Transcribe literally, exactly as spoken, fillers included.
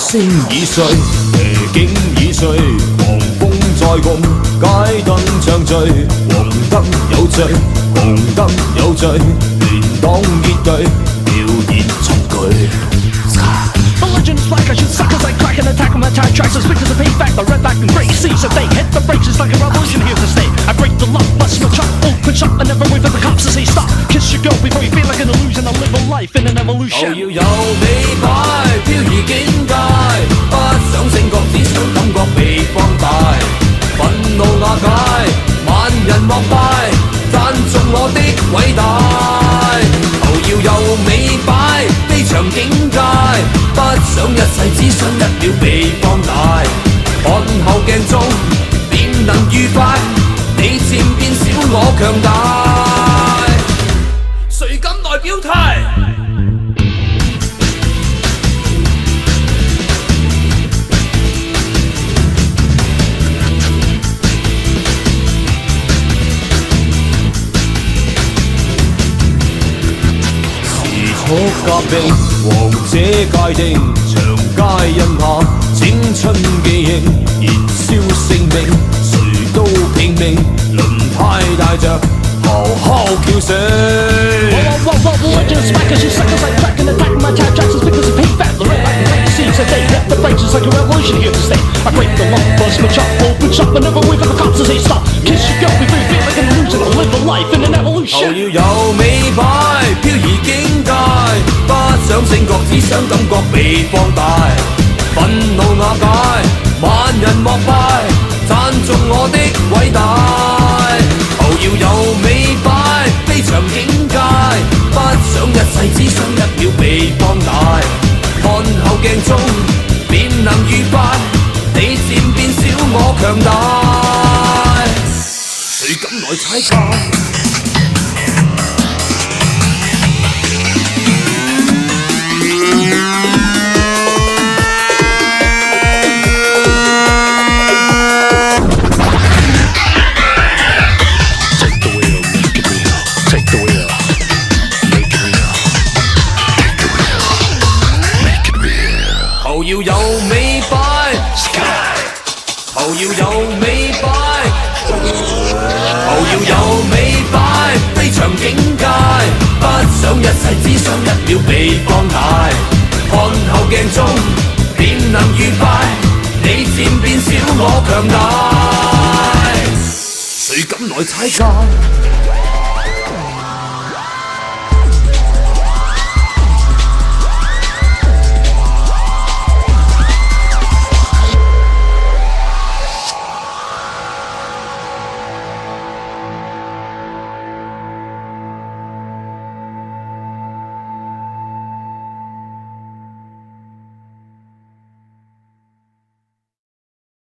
星已碎，夜景已碎，狂風再共，街燈暢聚，黃燈有罪，紅燈有罪，亂黨結隊，表演重舉。 The legend is black, I shoot suckers like crack and attack on my tire tracks. I speak to the payback, the red back and gray seas. If they hit the brakes, it's like a revolution here to stay. I break the lock, bust my truck, open shop, and never wait for the cops to say stop. Kiss your girl before you feel like an illusion. I live a life in an evolution. 就要有美擺，飄移境界，不想勝覺，只想感覺被放大。憤怒瓦解，萬人膜拜，讚頌我的偉大。頭要有美擺，飛翔境界，不想一世，只想一秒被放大。看後鏡中，便能愉快，你漸變小，我強大。誰敢來表態？時速革命，王者界定，長街印下青春記憶，燃燒性命，誰都拼命，輪胎帶着咆哮叫聲。 Whoa, whoa, whoa, whoa, legend is black, I shoot suckers like crack and attack on my tire tracks. I speak to the payback, the red back and gray seas. If they hit the brakes, it's like a revolution here to stay. I break the law, bust my truck, open shop, and never wait for the cops to say stop. Kiss your girl before you feel like an illusion. I live a life in an 後 evolution. 要有美擺，飄移境界，不想勝覺，只想感覺被放大。憤怒瓦解，萬人膜拜，讚頌我的偉大。後要有美擺，飛翔境界，不想一世，只想一秒被放大。看後鏡中，便能愉快，你漸變小，我強大。誰敢來踩界？頭要有美擺，頭要有美擺，頭要有美擺，飛翔境界，不想一世，只想一秒被放大。看後鏡中，便能愉快，你漸變小，我強大。誰敢來踩界？